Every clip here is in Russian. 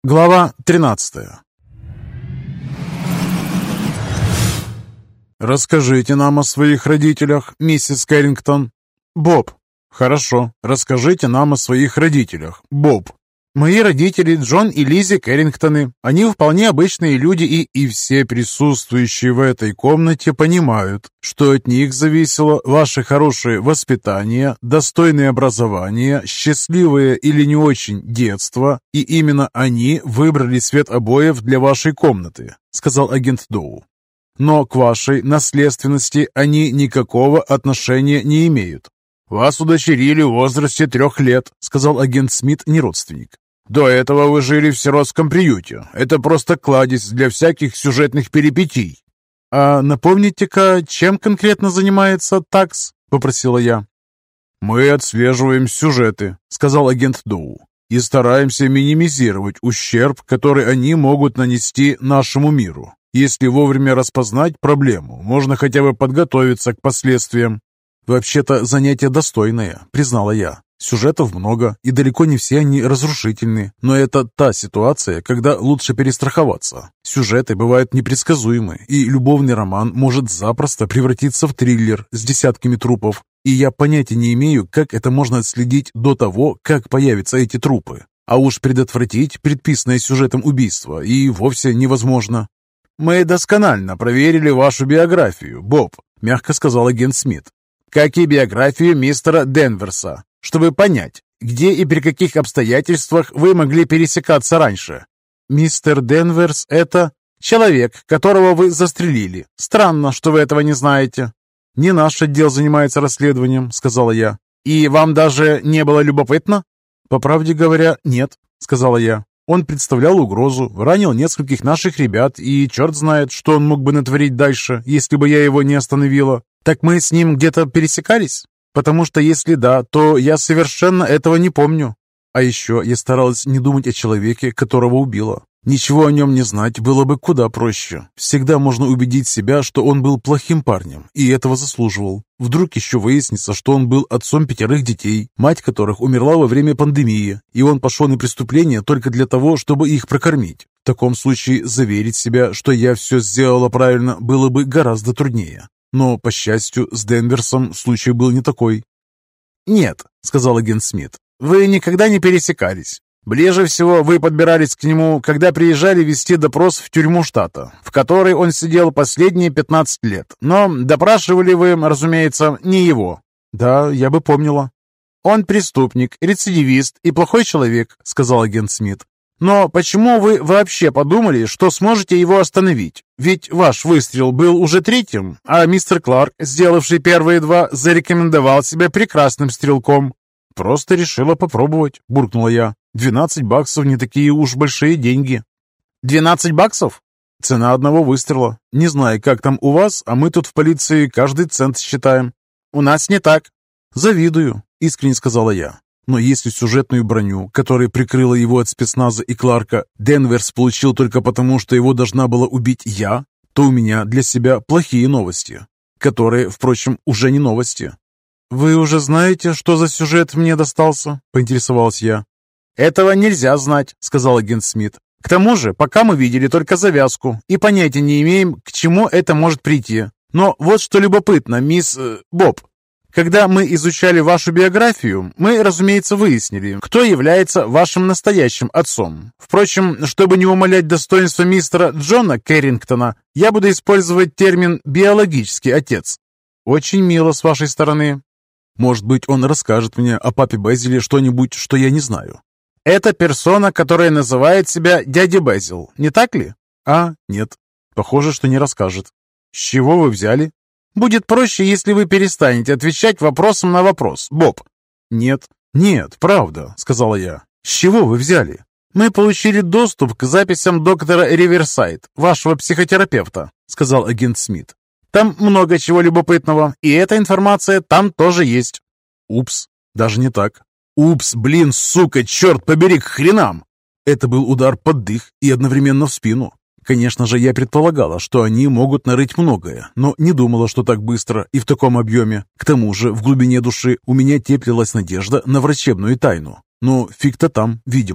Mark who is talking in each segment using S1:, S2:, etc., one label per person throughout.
S1: Глава 13. «Расскажите нам о своих родителях, миссис Кэррингтон». «Боб». «Хорошо. Расскажите нам о своих родителях, Боб». «Мои родители Джон и Лиззи Кэррингтоны. Они вполне обычные люди, и все присутствующие в этой комнате понимают, что от них зависело ваше хорошее воспитание, достойное образование, счастливое или не очень детство, и именно они выбрали цвет обоев для вашей комнаты», — сказал агент Доу. «Но к вашей наследственности они никакого отношения не имеют». «Вас удочерили в возрасте 3 лет», — сказал агент Смит, не родственник. «До этого вы жили в сиротском приюте. Это просто кладезь для всяких сюжетных перипетий». «А напомните-ка, чем конкретно занимается ТАКС?» — попросила я. «Мы отслеживаем сюжеты», — сказал агент Доу, «и стараемся минимизировать ущерб, который они могут нанести нашему миру. Если вовремя распознать проблему, можно хотя бы подготовиться к последствиям». «Вообще-то занятие достойное», — признала я. «Сюжетов много, и далеко не все они разрушительны, но это та ситуация, когда лучше перестраховаться. Сюжеты бывают непредсказуемы, и любовный роман может запросто превратиться в триллер с десятками трупов, и я понятия не имею, как это можно отследить до того, как появятся эти трупы. А уж предотвратить предписанное сюжетом убийство и вовсе невозможно». «Мы досконально проверили вашу биографию, Боб», — мягко сказал агент Смит, «как и биографию мистера Денверса, чтобы понять, где и при каких обстоятельствах вы могли пересекаться раньше». «Мистер Денверс — это человек, которого вы застрелили. Странно, что вы этого не знаете». «Не наш отдел занимается расследованием», — сказала я. «И вам даже не было любопытно?» «По правде говоря, нет», — сказала я. «Он представлял угрозу, ранил нескольких наших ребят, и черт знает, что он мог бы натворить дальше, если бы я его не остановила. Так мы с ним где-то пересекались? Потому что если да, то я совершенно этого не помню». А еще я старалась не думать о человеке, которого убила. Ничего о нем не знать было бы куда проще. Всегда можно убедить себя, что он был плохим парнем, и этого заслуживал. Вдруг еще выяснится, что он был отцом 5 детей, мать которых умерла во время пандемии, и он пошел на преступление только для того, чтобы их прокормить. В таком случае заверить себя, что я все сделала правильно, было бы гораздо труднее. Но, по счастью, с Денверсом случай был не такой. «Нет», — сказал агент Смит, — «вы никогда не пересекались. Ближе всего вы подбирались к нему, когда приезжали вести допрос в тюрьму штата, в которой он сидел последние 15 лет. Но допрашивали вы, разумеется, не его». «Да, я бы помнила». «Он преступник, рецидивист и плохой человек», — сказал агент Смит. «Но почему вы вообще подумали, что сможете его остановить? Ведь ваш выстрел был уже 3-м, а мистер Кларк, сделавший первые 2, зарекомендовал себя прекрасным стрелком». «Просто решила попробовать», — буркнула я. $12 не такие уж большие деньги». $12? Цена одного выстрела. Не знаю, как там у вас, а мы тут в полиции каждый цент считаем. У нас не так. «Завидую», — искренне сказала я. Но если сюжетную броню, которая прикрыла его от спецназа и Кларка, Денверс получил только потому, что его должна была убить я, то у меня для себя плохие новости, которые, впрочем, уже не новости. «Вы уже знаете, что за сюжет мне достался?» — поинтересовалась я. «Этого нельзя знать», — сказал агент Смит. «К тому же, пока мы видели только завязку и понятия не имеем, к чему это может прийти. Но вот что любопытно, мисс Боб. Когда мы изучали вашу биографию, мы, разумеется, выяснили, кто является вашим настоящим отцом. Впрочем, чтобы не умалять достоинства мистера Джона Кэррингтона, я буду использовать термин «биологический отец». Очень мило с вашей стороны. Может быть, он расскажет мне о папе Безиле что-нибудь, что я не знаю. Это персона, которая называет себя дядя Безил, не так ли? Нет. Похоже, что не расскажет. С чего вы взяли? Будет проще, если вы перестанете отвечать вопросом на вопрос, Боб. Нет, правда, сказала я. С чего вы взяли? Мы получили доступ к записям доктора Риверсайд, вашего психотерапевта, сказал агент Смит. Там много чего любопытного, и эта информация там тоже есть. Упс, даже не так. Упс, блин, сука, черт побери, к хренам! Это был удар под дых и одновременно в спину. Конечно же, я предполагала, что они могут нарыть многое, но не думала, что так быстро и в таком объеме. К тому же, в глубине души у меня теплилась надежда на врачебную тайну. Но фиг-то там, видимо.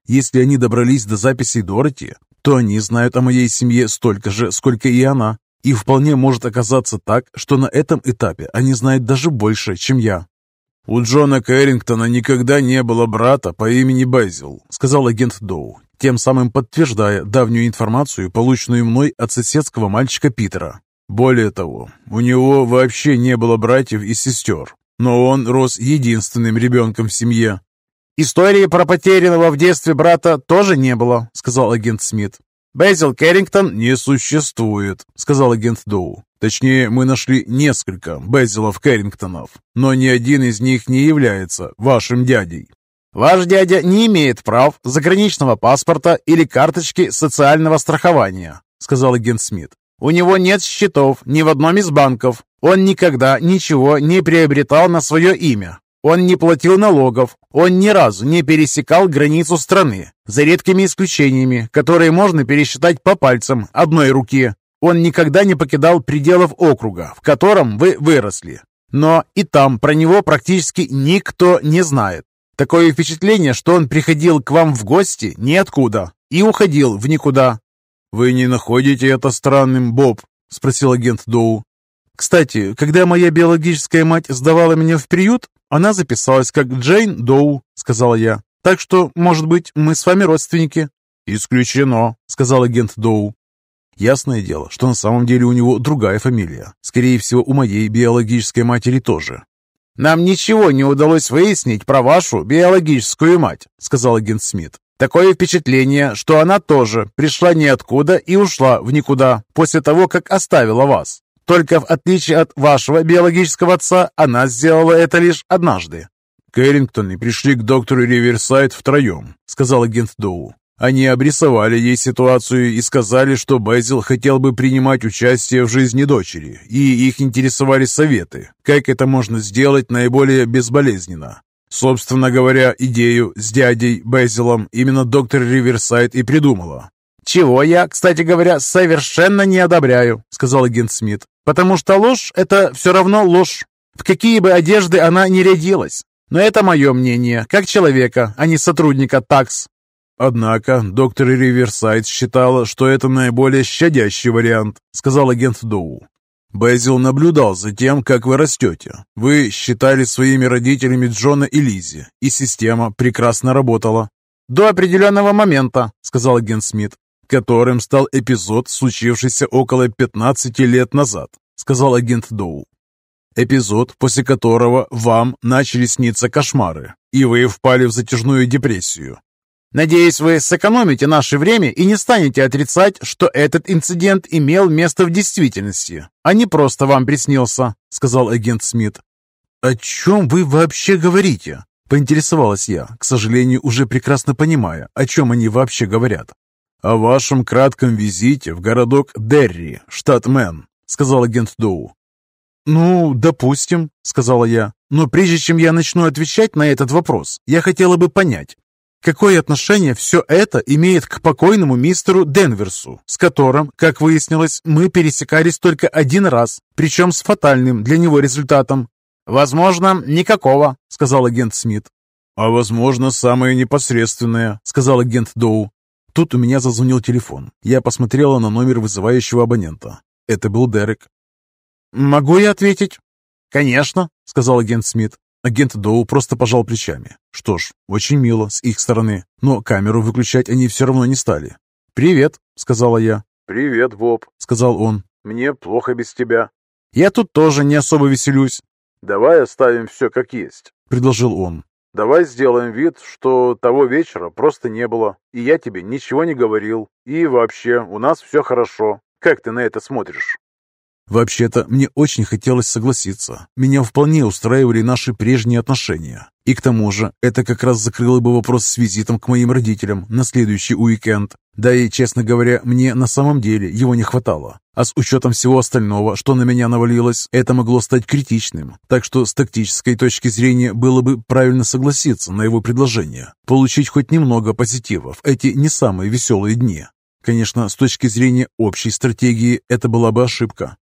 S1: Если они добрались до записей Дороти, то они знают о моей семье столько же, сколько и она. И вполне может оказаться так, что на этом этапе они знают даже больше, чем я. «У Джона Кэррингтона никогда не было брата по имени Безил», — сказал агент Доу, тем самым подтверждая давнюю информацию, полученную мной от соседского мальчика Питера. «Более того, у него вообще не было братьев и сестер, но он рос единственным ребенком в семье».
S2: «Истории про потерянного в детстве брата тоже не было», — сказал агент Смит. «Безил Кэррингтон
S1: не существует», — сказал агент Доу. «Точнее, мы нашли несколько Безилов Кэррингтонов, но ни один из них не является вашим дядей».
S2: «Ваш дядя не имеет прав заграничного паспорта или карточки социального страхования», — сказал агент Смит. «У него нет счетов ни в одном из банков. Он никогда ничего не приобретал на свое имя. Он не платил налогов, он ни разу не пересекал границу страны, за редкими исключениями, которые можно пересчитать по пальцам одной руки. Он никогда не покидал пределов округа, в котором вы выросли. Но и там про него практически никто не знает. Такое впечатление, что он приходил к вам в гости ниоткуда и уходил в никуда».
S1: «Вы не находите это странным, Боб?» – спросил агент Доу.
S2: «Кстати, когда моя биологическая мать сдавала меня в приют, она записалась как Джейн Доу», — сказала я. «Так что, может быть, мы с вами родственники?»
S1: «Исключено», — сказал агент Доу. Ясное дело, что на самом деле у него другая фамилия. Скорее всего, у моей биологической матери тоже.
S2: «Нам ничего не удалось выяснить про вашу биологическую мать», — сказал агент Смит. «Такое впечатление, что она тоже пришла ниоткуда и ушла в никуда после того, как оставила вас. Только в отличие от вашего биологического отца, она сделала это лишь однажды».
S1: «Кэррингтоны пришли к доктору Риверсайд втроем», — сказал агент Доу. «Они обрисовали ей ситуацию и сказали, что Безил хотел бы принимать участие в жизни дочери, и их интересовали советы, как это можно сделать наиболее безболезненно. Собственно говоря, идею с дядей Безилом именно доктор Риверсайд и придумала».
S2: «Чего я, кстати говоря, совершенно не одобряю», — сказал агент Смит. «Потому что ложь — это все равно ложь, в какие бы одежды она ни рядилась. Но это мое мнение, как человека, а не сотрудника ТАКС».
S1: «Однако доктор Риверсайд считала, что это наиболее щадящий вариант», — сказал агент Доу. «Безил наблюдал за тем, как вы растете. Вы считали своими родителями Джона и Лиззи, и система прекрасно работала».
S2: «До определенного момента», — сказал агент Смит.
S1: «Которым стал эпизод, случившийся около 15 лет назад», — сказал агент Доу. «Эпизод, после которого вам начали сниться кошмары, и вы впали в затяжную депрессию».
S2: «Надеюсь, вы сэкономите наше время и не станете отрицать, что этот инцидент имел место в действительности, а не просто вам приснился», — сказал агент Смит.
S1: «О чем вы вообще говорите?» — поинтересовалась я, к сожалению, уже прекрасно понимая, о чем они вообще говорят. «О вашем кратком визите в городок Дерри, штат Мэн», — сказал агент Доу.
S2: «Ну, допустим», — сказала я. «Но прежде чем я начну отвечать на этот вопрос, я хотела бы понять, какое отношение все это имеет к покойному мистеру Денверсу, с которым, как выяснилось, мы пересекались только один раз, причем с фатальным для него результатом». «Возможно, никакого», — сказал агент Смит.
S1: «А возможно, самое непосредственное», — сказал агент Доу. Тут у меня зазвонил телефон. Я посмотрела на номер вызывающего абонента. Это был Дерек.
S2: «Могу я ответить?»
S1: «Конечно», — сказал агент Смит. Агент Доу просто пожал плечами. Что ж, очень мило с их стороны, но камеру выключать они все равно не стали.
S2: «Привет», — сказала я.
S1: «Привет, Боб», — сказал он. «Мне плохо без тебя».
S2: «Я тут тоже не особо веселюсь».
S1: «Давай оставим все как есть», — предложил он. «Давай сделаем вид, что того вечера просто не было, и я тебе ничего не говорил, и вообще у нас все хорошо. Как ты на это смотришь?» Вообще-то, мне очень хотелось согласиться. Меня вполне устраивали наши прежние отношения. И к тому же, это как раз закрыло бы вопрос с визитом к моим родителям на следующий уикенд. Да и, честно говоря, мне на самом деле его не хватало. А с учетом всего остального, что на меня навалилось, это могло стать критичным. Так что с тактической точки зрения было бы правильно согласиться на его предложение. Получить хоть немного позитива в эти не самые веселые дни. Конечно, с точки зрения общей стратегии это была бы ошибка.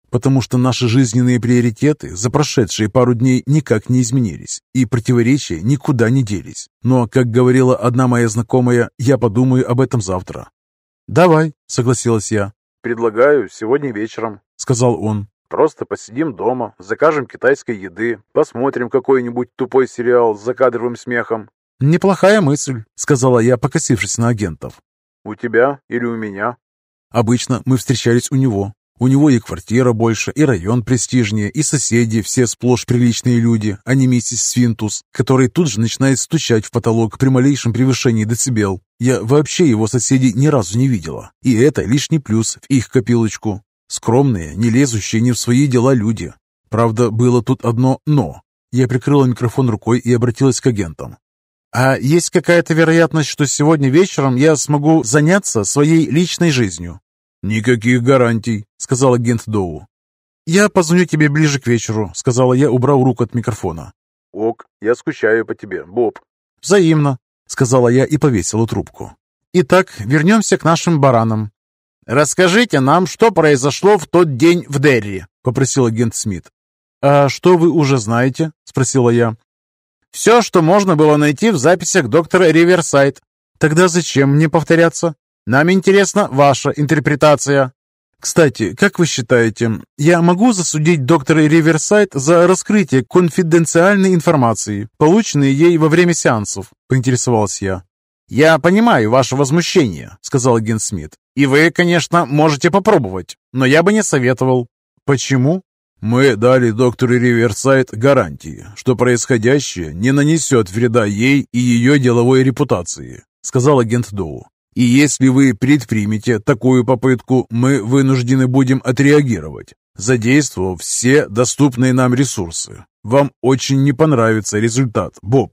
S2: потому что наши жизненные приоритеты за прошедшие пару дней никак не изменились, и противоречия никуда не делись. Но, как говорила одна моя знакомая, я подумаю об этом завтра. «Давай», — согласилась я.
S1: «Предлагаю сегодня вечером», — сказал он. «Просто посидим дома, закажем китайской еды, посмотрим какой-нибудь тупой сериал с закадровым смехом».
S2: «Неплохая мысль», — сказала я, покосившись на агентов.
S1: «У тебя или у меня?»
S2: Обычно мы встречались у него. У него и квартира больше, и район престижнее, и соседи все сплошь приличные люди, а не миссис Свинтус, который тут же начинает стучать в потолок при малейшем превышении децибел. Я вообще его соседей ни разу не видела, и это лишний плюс в их копилочку. Скромные, не лезущие ни в свои дела люди. Правда, было тут одно «но». Я прикрыла микрофон рукой и обратилась к агентам. «А есть какая-то вероятность, что сегодня вечером я смогу заняться своей личной жизнью?» «Никаких гарантий», — сказал агент Доу. «Я позвоню тебе ближе к вечеру», — сказала я, убрав руку от микрофона.
S1: «Ок, я скучаю по тебе, Боб».
S2: «Взаимно», — сказала я и повесила трубку. «Итак, вернемся к нашим баранам». «Расскажите нам, что произошло в тот день в Дерри», — попросил агент Смит. «А что вы уже знаете?» — спросила я. «Все, что можно было найти в записях доктора Риверсайд». «Тогда зачем мне повторяться? Нам интересна ваша интерпретация». «Кстати, как вы считаете, я могу засудить доктора Риверсайд за раскрытие конфиденциальной информации, полученной ей во время сеансов?» – поинтересовался я. «Я понимаю ваше возмущение», – сказал агент Смит. «И вы, конечно, можете попробовать, но я бы не советовал». «Почему?»
S1: «Мы дали доктору Риверсайд гарантии, что происходящее не нанесет вреда ей и ее деловой репутации», — сказал агент Доу. «И если вы предпримете такую попытку, мы вынуждены будем отреагировать, задействовав все доступные нам ресурсы. Вам очень не понравится результат, Боб».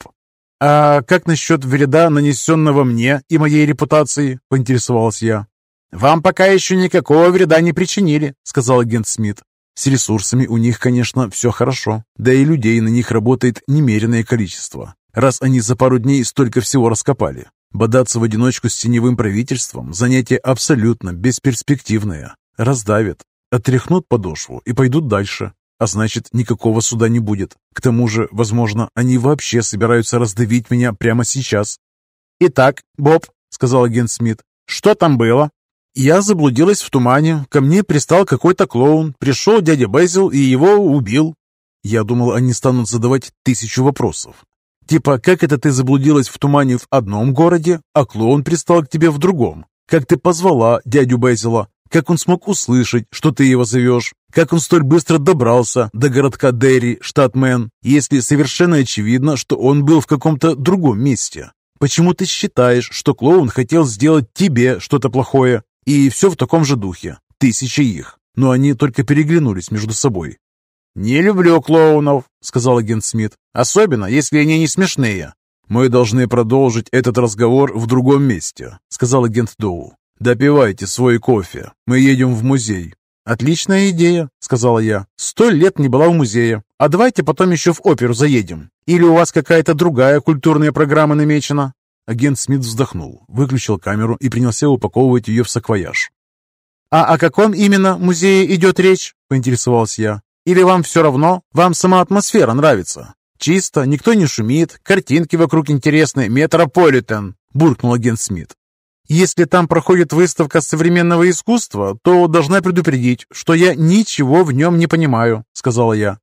S2: «А как насчет вреда, нанесенного мне и моей репутации?» – поинтересовался я. «Вам пока еще никакого вреда не причинили», – сказал агент Смит. С ресурсами у них, конечно, все хорошо, да и людей на них работает немереное количество, раз они за пару дней столько всего раскопали. Бодаться в одиночку с теневым правительством – занятие абсолютно бесперспективное. Раздавят, отряхнут подошву и пойдут дальше. А значит, никакого суда не будет. К тому же, возможно, они вообще собираются раздавить меня прямо сейчас. «Итак, Боб», — сказал агент Смит, — «что там было?» «Я заблудилась в тумане. Ко мне пристал какой-то клоун. Пришел дядя Безил и его убил». Я думал, они станут задавать 1000 вопросов. Типа, как это ты заблудилась в тумане в одном городе, а клоун пристал к тебе в другом? Как ты позвала дядю Безила? Как он смог услышать, что ты его зовешь? Как он столь быстро добрался до городка Дерри, штат Мэн, если совершенно очевидно, что он был в каком-то другом месте? Почему ты считаешь, что клоун хотел сделать тебе что-то плохое? И все в таком же духе. 1000 их. Но они только переглянулись между собой. «Не люблю клоунов», — сказал агент Смит. «Особенно, если они не смешные».
S1: «Мы должны продолжить этот разговор в другом месте», — сказал агент Доу. «Допивайте свой кофе. Мы едем в музей».
S2: «Отличная идея», — сказала я. 100 лет не была в музее. А давайте потом еще в оперу заедем. Или у вас какая-то другая культурная программа намечена?»
S1: Агент Смит вздохнул, выключил камеру и принялся упаковывать ее в саквояж.
S2: «А о каком именно музее идет речь?» — поинтересовался я. «Или вам все равно? Вам сама атмосфера нравится?» «Чисто, никто не шумит, картинки вокруг интересные, метрополитен», — буркнул агент Смит. «Если там проходит выставка современного искусства, то должна предупредить, что я ничего в нем не понимаю», — сказала я.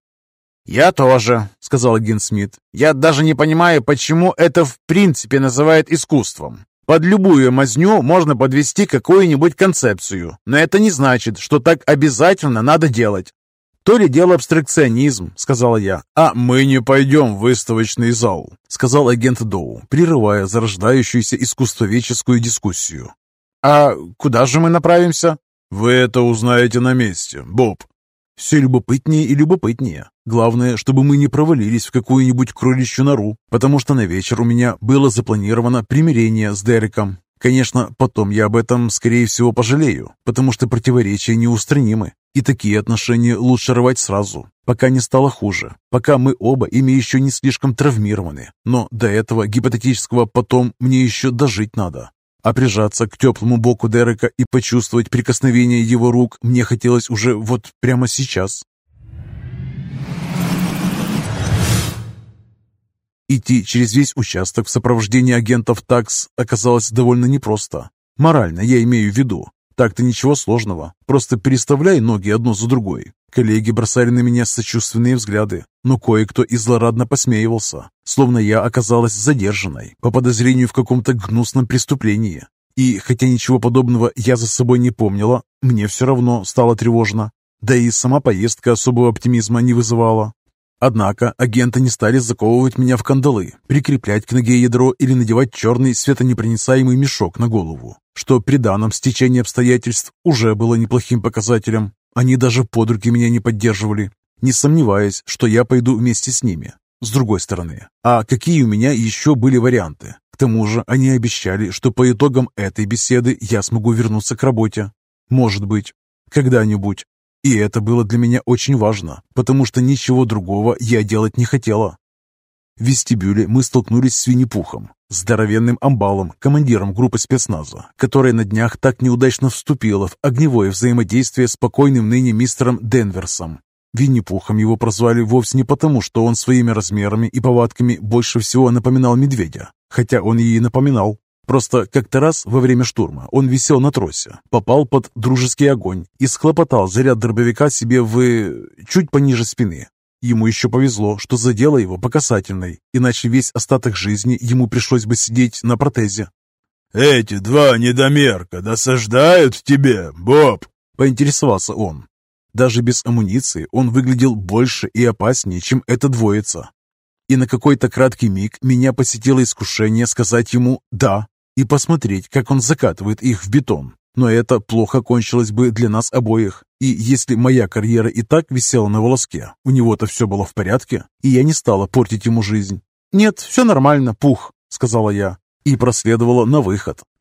S2: «Я тоже», — сказал агент Смит. «Я даже не понимаю, почему это в принципе называют искусством. Под любую мазню можно подвести какую-нибудь концепцию, но это не значит, что так обязательно надо делать». «То ли дело абстракционизм», — сказала я.
S1: «А мы не пойдем в выставочный зал», — сказал агент Доу, прерывая зарождающуюся искусствоведческую дискуссию.
S2: «А куда же мы направимся?»
S1: «Вы это узнаете на месте, Боб».
S2: «Все любопытнее и любопытнее. Главное, чтобы мы не провалились в какую-нибудь кроличью нору, потому что на вечер у меня было запланировано примирение с Дереком. Конечно, потом я об этом, скорее всего, пожалею, потому что противоречия неустранимы, и такие отношения лучше рвать сразу, пока не стало хуже, пока мы оба ими еще не слишком травмированы. Но до этого гипотетического потом мне еще дожить надо. А прижаться к теплому боку Дерека и почувствовать прикосновение его рук мне хотелось уже вот прямо сейчас. Идти через весь участок в сопровождении агентов ТАКС оказалось довольно непросто. Морально я имею в виду. Так-то ничего сложного. Просто переставляй ноги одну за другой. Коллеги бросали на меня сочувственные взгляды, но кое-кто и злорадно посмеивался, словно я оказалась задержанной по подозрению в каком-то гнусном преступлении. И хотя ничего подобного я за собой не помнила, мне все равно стало тревожно. Да и сама поездка особого оптимизма не вызывала. Однако агенты не стали заковывать меня в кандалы, прикреплять к ноге ядро или надевать черный светонепроницаемый мешок на голову, что при данном стечении обстоятельств уже было неплохим показателем. Они даже под руки меня не поддерживали, не сомневаясь, что я пойду вместе с ними. С другой стороны, а какие у меня еще были варианты? К тому же они обещали, что по итогам этой беседы я смогу вернуться к работе. Может быть, когда-нибудь. И это было для меня очень важно, потому что ничего другого я делать не хотела. В вестибюле мы столкнулись с Винни-Пухом, здоровенным амбалом, командиром группы спецназа, которая на днях так неудачно вступила в огневое взаимодействие с покойным ныне мистером Денверсом. Винни-Пухом его прозвали вовсе не потому, что он своими размерами и повадками больше всего напоминал медведя, хотя он и напоминал. Просто как-то раз во время штурма он висел на тросе, попал под дружеский огонь и схлопотал заряд дробовика себе чуть пониже спины. Ему еще повезло, что задело его по касательной, иначе весь остаток жизни ему пришлось бы сидеть на протезе.
S3: «Эти два недомерка досаждают тебе, Боб?»
S2: — поинтересовался он. Даже без амуниции он выглядел больше и опаснее, чем эта двоица. И на какой-то краткий миг меня посетило искушение сказать ему «да» и посмотреть, как он закатывает их в бетон. Но это плохо кончилось бы для нас обоих. И если моя карьера и так висела на волоске, у него-то все было в порядке, и я не стала портить ему жизнь. «Нет, все нормально, Пух», — сказала я, и проследовала на выход.